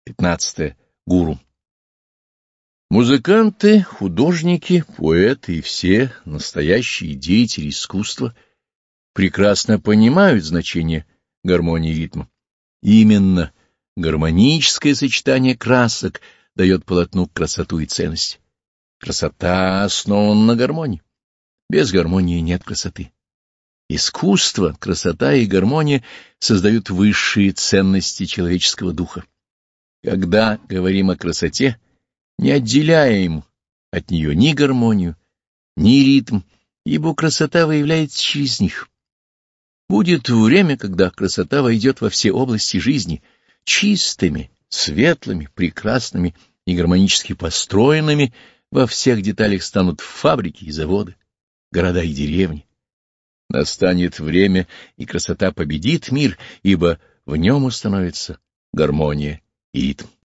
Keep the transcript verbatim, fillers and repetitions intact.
пятнадцатое. Гуру. Музыканты, художники, поэты и все настоящие деятели искусства прекрасно понимают значение гармонии ритма. Именно гармоническое сочетание красок дает полотну красоту и ценность. Красота основана на гармонии. Без гармонии нет красоты. Искусство, красота и гармония создают высшие ценности человеческого духа. Когда говорим о красоте, не отделяем от нее ни гармонию, ни ритм, ибо красота выявляется через них. Будет время, когда красота войдет во все области жизни, чистыми, светлыми, прекрасными и гармонически построенными, во всех деталях станут фабрики и заводы, города и деревни. Настанет время, и красота победит мир, ибо в нем установится гармония и ритм.